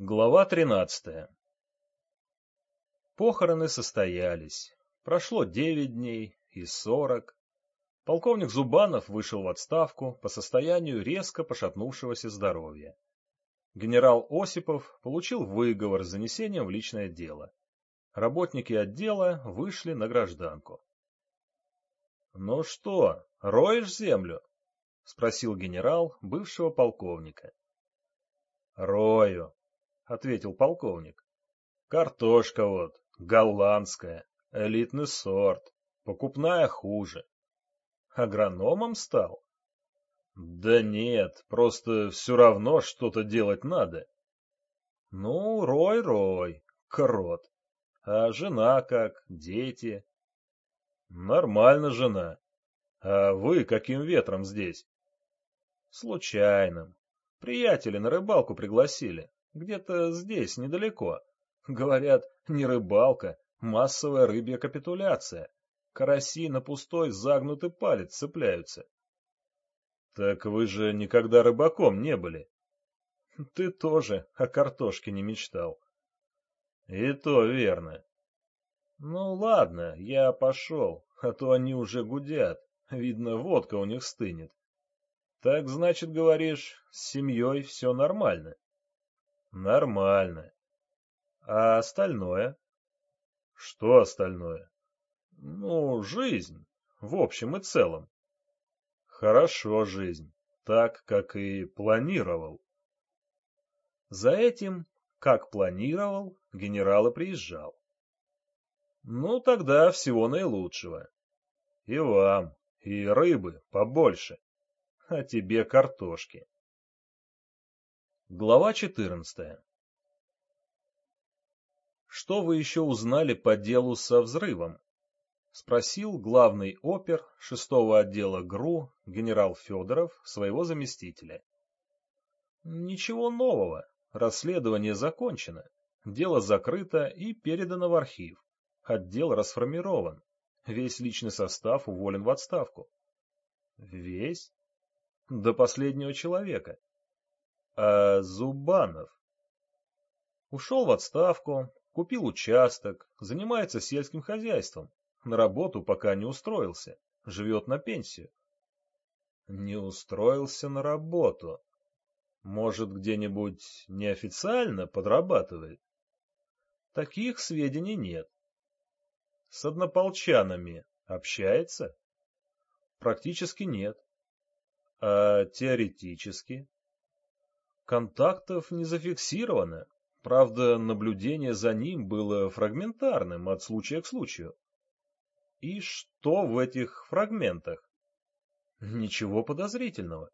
Глава 13. Похороны состоялись. Прошло 9 дней и 40. Полковник Зубанов вышел в отставку по состоянию резко пошатнувшегося здоровья. Генерал Осипов получил выговор с занесением в личное дело. Работники отдела вышли на гражданку. — Ну что, роешь землю? — спросил генерал бывшего полковника. — Рою, — ответил полковник. — Картошка вот, голландская, элитный сорт, покупная хуже. Агрономом стал? Да нет, просто все равно что-то делать надо. Ну, рой, крот. А жена как, дети? Нормально жена. А вы каким ветром здесь? Случайным. Приятели на рыбалку пригласили. Где-то здесь, недалеко. Говорят, не рыбалка, массовая рыбья капитуляция. Караси на пустой загнутый палец цепляются. Так вы же никогда рыбаком не были. Ты тоже о картошке не мечтал. И то верно. Ну ладно, я пошел, а то они уже гудят. Видно, водка у них стынет. Так значит, говоришь, с семьей все нормально? Нормально. А остальное? Что остальное? Ну, жизнь, в общем и целом. Хорошо жизнь, так, как и планировал. За этим, как планировал, генерал и приезжал. Ну, тогда всего наилучшего. И вам, и рыбы побольше, а тебе картошки. Глава 14. Что вы еще узнали по делу со взрывом? Спросил главный опер 6-го отдела ГРУ генерал Федоров своего заместителя. Ничего нового. Расследование закончено. Дело закрыто и передано в архив. Отдел расформирован. Весь личный состав уволен в отставку. Весь? До последнего человека. А Зубанов? Ушел в отставку, купил участок, занимается сельским хозяйством. На работу пока не устроился. Живет на пенсию. Не устроился на работу. Может, где-нибудь неофициально подрабатывает? Таких сведений нет. С однополчанами общается? Практически нет. А теоретически? Контактов не зафиксировано. Правда, наблюдение за ним было фрагментарным от случая к случаю. И что в этих фрагментах? Ничего подозрительного.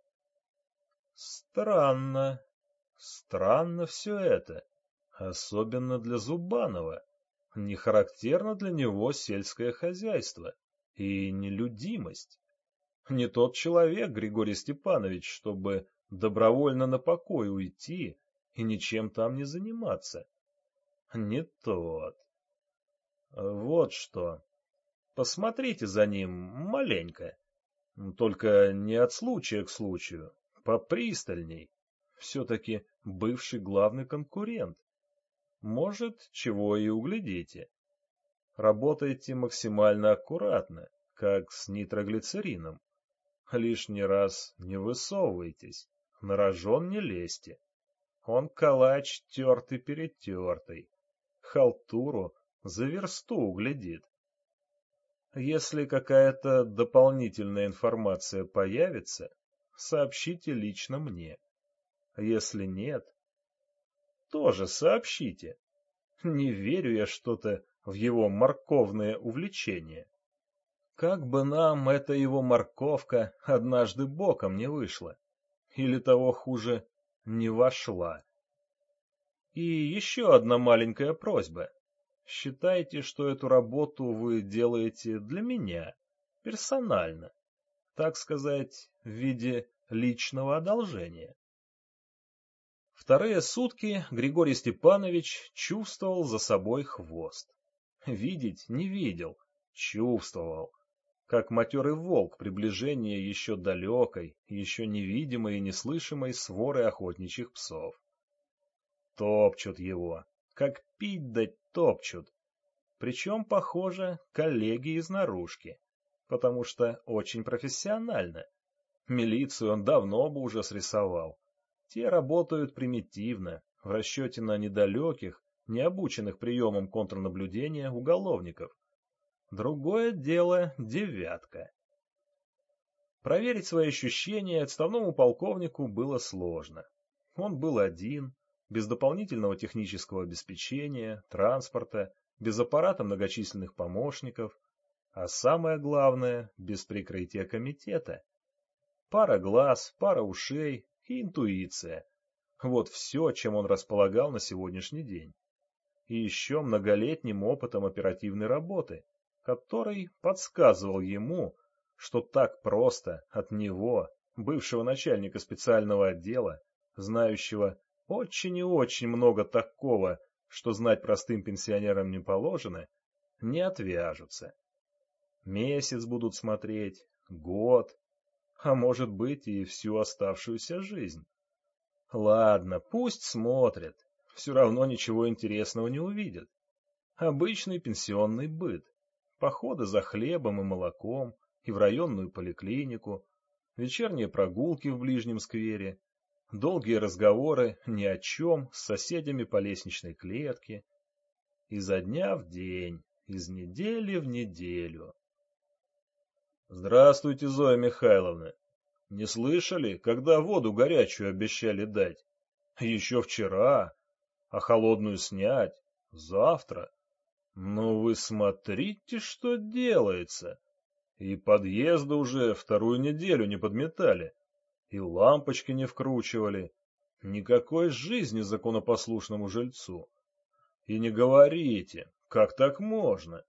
Странно. Странно все это. Особенно для Зубанова. Не характерно для него сельское хозяйство и нелюдимость. Не тот человек, Григорий Степанович, чтобы добровольно на покой уйти и ничем там не заниматься. Не тот. Вот что. Посмотрите за ним маленько. Только не от случая к случаю, попристальней. Все-таки бывший главный конкурент. Может, чего и углядите. Работайте максимально аккуратно, как с нитроглицерином. Лишний раз не высовывайтесь, на рожон не лезьте. Он калач тертый-перетертый, халтуру за версту углядит. Если какая-то дополнительная информация появится, сообщите лично мне. Если нет, тоже сообщите. Не верю я что-то в его морковное увлечение. Как бы нам эта его морковка однажды боком не вышла, или того хуже, не вошла. И еще одна маленькая просьба. Считайте, что эту работу вы делаете для меня, персонально, так сказать, в виде личного одолжения. Вторые сутки Григорий Степанович чувствовал за собой хвост. Видеть не видел, чувствовал, как матерый волк приближение еще далекой, еще невидимой и неслышимой своры охотничьих псов. Топчут его. Как пить дать топчут. Причем, похоже, коллеги из наружки. Потому что очень профессионально. Милицию он давно бы уже срисовал. Те работают примитивно, в расчете на недалеких, необученных приемам контрнаблюдения уголовников. Другое дело девятка. Проверить свои ощущения отставному полковнику было сложно. Он был один, без дополнительного технического обеспечения, транспорта, без аппарата многочисленных помощников, а самое главное, без прикрытия комитета. Пара глаз, пара ушей и интуиция. Вот все, чем он располагал на сегодняшний день. И еще многолетним опытом оперативной работы, который подсказывал ему, что так просто от него, бывшего начальника специального отдела, знающего очень и очень много такого, что знать простым пенсионерам не положено, не отвяжутся. Месяц будут смотреть, год, а может быть и всю оставшуюся жизнь. Ладно, пусть смотрят, все равно ничего интересного не увидят. Обычный пенсионный быт, походы за хлебом и молоком и в районную поликлинику, вечерние прогулки в ближнем сквере, долгие разговоры ни о чем с соседями по лестничной клетке, изо дня в день, из недели в неделю. Здравствуйте, Зоя Михайловна. Не слышали, когда воду горячую обещали дать? Еще вчера, а холодную снять завтра. Ну вы смотрите, что делается. И подъезды уже вторую неделю не подметали, и лампочки не вкручивали. Никакой жизни законопослушному жильцу. И не говорите, как так можно?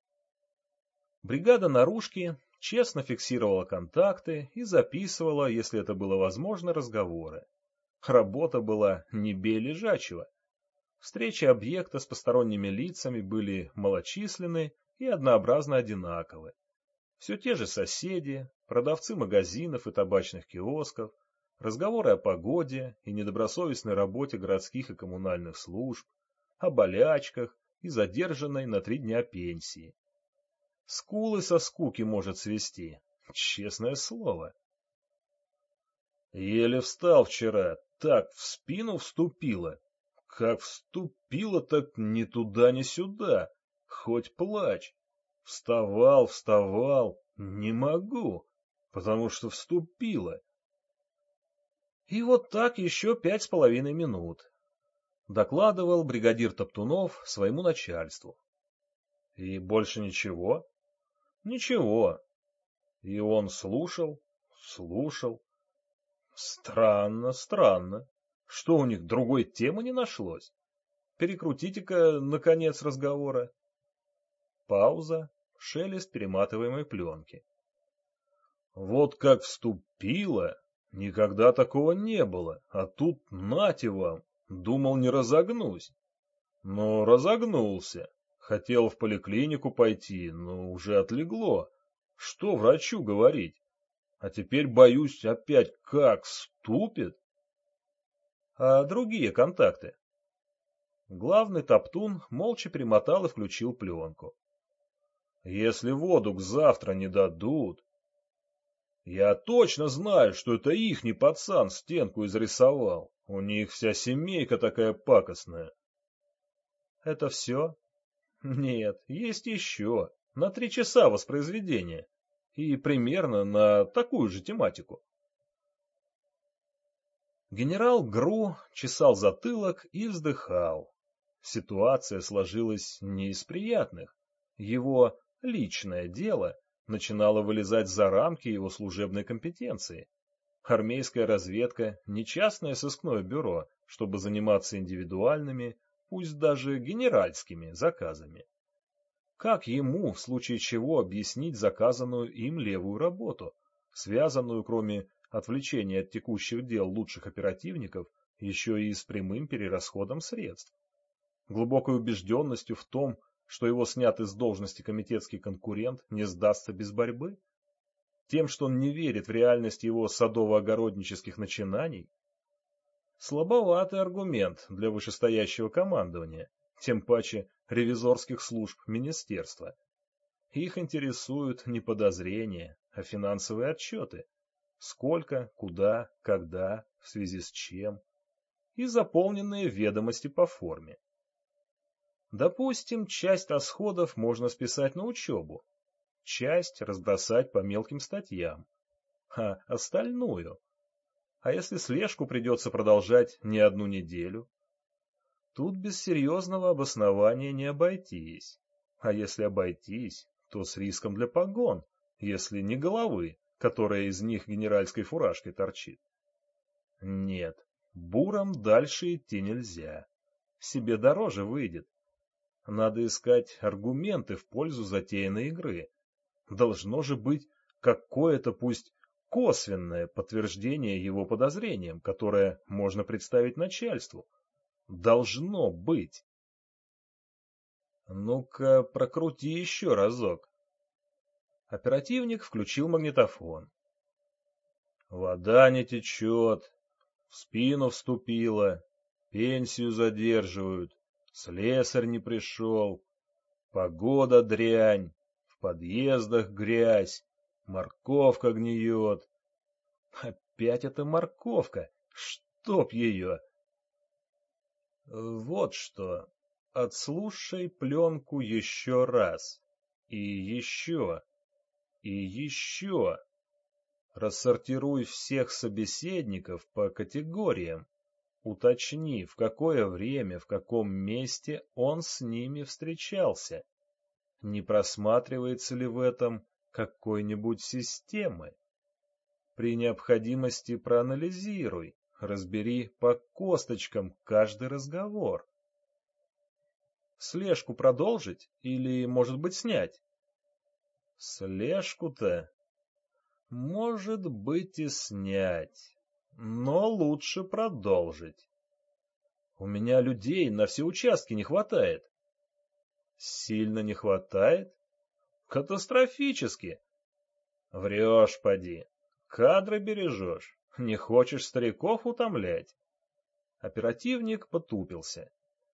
Бригада наружки честно фиксировала контакты и записывала, если это было возможно, разговоры. Работа была не бей лежачего. Встречи объекта с посторонними лицами были малочисленны и однообразно одинаковы. Все те же соседи, продавцы магазинов и табачных киосков, разговоры о погоде и недобросовестной работе городских и коммунальных служб, о болячках и задержанной на 3 дня пенсии. Скулы со скуки может свести, честное слово. Еле встал вчера, так в спину вступила. Как вступила, так ни туда, ни сюда, хоть плачь. Вставал, не могу, потому что вступила. И вот так еще 5,5 минут. Докладывал бригадир Топтунов своему начальству. И больше ничего? Ничего. И он слушал. Странно. Что у них другой темы не нашлось? Перекрутите-ка, наконец, разговора. Пауза, шелест перематываемой пленки. Вот как вступила, никогда такого не было, а тут нате вам, думал не разогнусь. Но разогнулся, хотел в поликлинику пойти, но уже отлегло. Что врачу говорить? А теперь боюсь опять как вступит. А другие контакты? Главный топтун молча перемотал и включил пленку. Если воду к завтра не дадут... Я точно знаю, что это ихний пацан стенку изрисовал. У них вся семейка такая пакостная. Это все? Нет, есть еще. На 3 часа воспроизведения. И примерно на такую же тематику. Генерал ГРУ чесал затылок и вздыхал. Ситуация сложилась не из приятных. Его личное дело начинало вылезать за рамки его служебной компетенции. Армейская разведка не частное сыскное бюро, чтобы заниматься индивидуальными, пусть даже генеральскими заказами. Как ему, в случае чего, объяснить заказанную им левую работу, связанную, кроме отвлечения от текущих дел лучших оперативников, еще и с прямым перерасходом средств? Глубокой убежденностью в том, что его снятый с должности комитетский конкурент не сдастся без борьбы? Тем, что он не верит в реальность его садово-огороднических начинаний? Слабоватый аргумент для вышестоящего командования, тем паче ревизорских служб министерства. Их интересуют не подозрения, а финансовые отчеты. Сколько, куда, когда, в связи с чем. И заполненные ведомости по форме. Допустим, часть расходов можно списать на учебу, часть разбросать по мелким статьям, а остальную? А если слежку придется продолжать не одну неделю? Тут без серьезного обоснования не обойтись. А если обойтись, то с риском для погон, если не головы, которая из них генеральской фуражкой торчит. Нет, буром дальше идти нельзя. Себе дороже выйдет. Надо искать аргументы в пользу затеянной игры. Должно же быть какое-то, пусть косвенное подтверждение его подозрениям, которое можно представить начальству. Должно быть. Ну-ка, прокрути еще разок. Оперативник включил магнитофон. Вода не течет, в спину вступила, пенсию задерживают, слесарь не пришел, погода дрянь, в подъездах грязь, морковка гниет. Опять эта морковка, чтоб ее! Вот что, отслушай пленку еще раз, и еще, и еще. Рассортируй всех собеседников по категориям, уточни, в какое время, в каком месте он с ними встречался. Не просматривается ли в этом какой-нибудь системы? При необходимости проанализируй, разбери по косточкам каждый разговор. Слежку продолжить или, может быть, снять? Слежку-то, может быть, и снять, но лучше продолжить. У меня людей на все участки не хватает. Сильно не хватает? Катастрофически. Врешь, поди. Кадры бережешь. Не хочешь стариков утомлять. Оперативник потупился.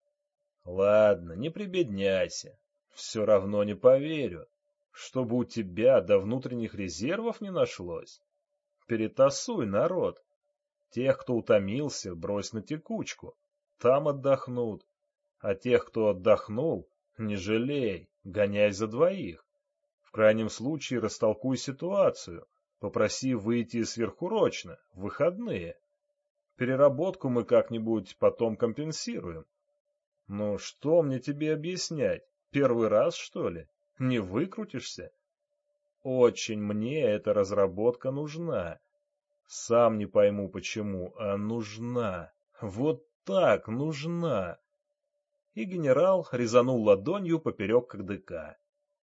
Ладно, не прибедняйся. Все равно не поверю, чтобы у тебя до внутренних резервов не нашлось. Перетасуй народ. Тех, кто утомился, брось на текучку. Там отдохнут. А тех, кто отдохнул, не жалей, гоняй за двоих. В крайнем случае растолкуй ситуацию. Попроси выйти сверхурочно, в выходные. Переработку мы как-нибудь потом компенсируем. Ну, что мне тебе объяснять? Первый раз, что ли? Не выкрутишься? Очень мне эта разработка нужна. Сам не пойму почему, а нужна. Вот так нужна. И генерал резанул ладонью поперек кадыка.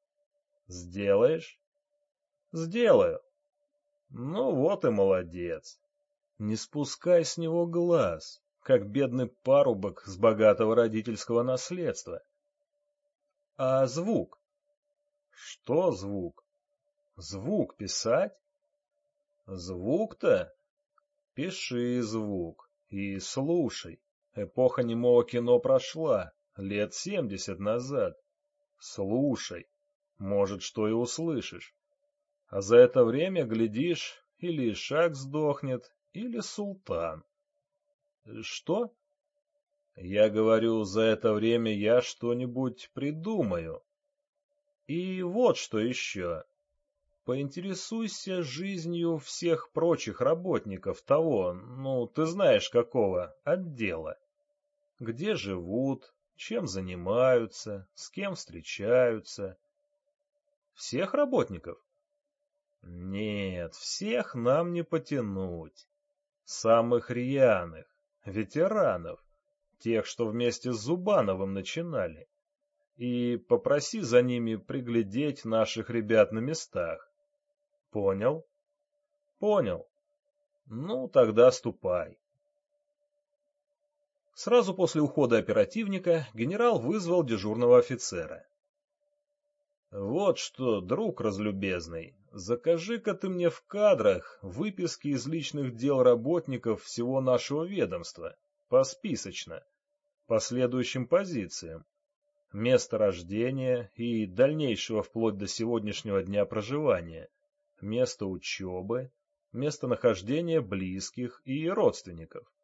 Сделаешь? Сделаю. Ну вот и молодец. Не спускай с него глаз, как бедный парубок с богатого родительского наследства. А звук? Что звук? Звук писать? Звук-то? Пиши звук и слушай. Эпоха немого кино прошла, лет 70 назад. Слушай, может, что и услышишь. А за это время, глядишь, или Ишак сдохнет, или Султан. Что? Я говорю, за это время я что-нибудь придумаю. И вот что еще. Поинтересуйся жизнью всех прочих работников того, ну, ты знаешь какого, отдела. Где живут, чем занимаются, с кем встречаются. Всех работников? Нет, всех нам не потянуть. Самых рьяных, ветеранов, тех, что вместе с Зубановым начинали. И попроси за ними приглядеть наших ребят на местах. Понял? Понял. Ну, тогда ступай. Сразу после ухода оперативника генерал вызвал дежурного офицера. Вот что, друг разлюбезный, закажи-ка ты мне в кадрах выписки из личных дел работников всего нашего ведомства, посписочно, по следующим позициям: место рождения и дальнейшего вплоть до сегодняшнего дня проживания, место учебы, местонахождение близких и родственников.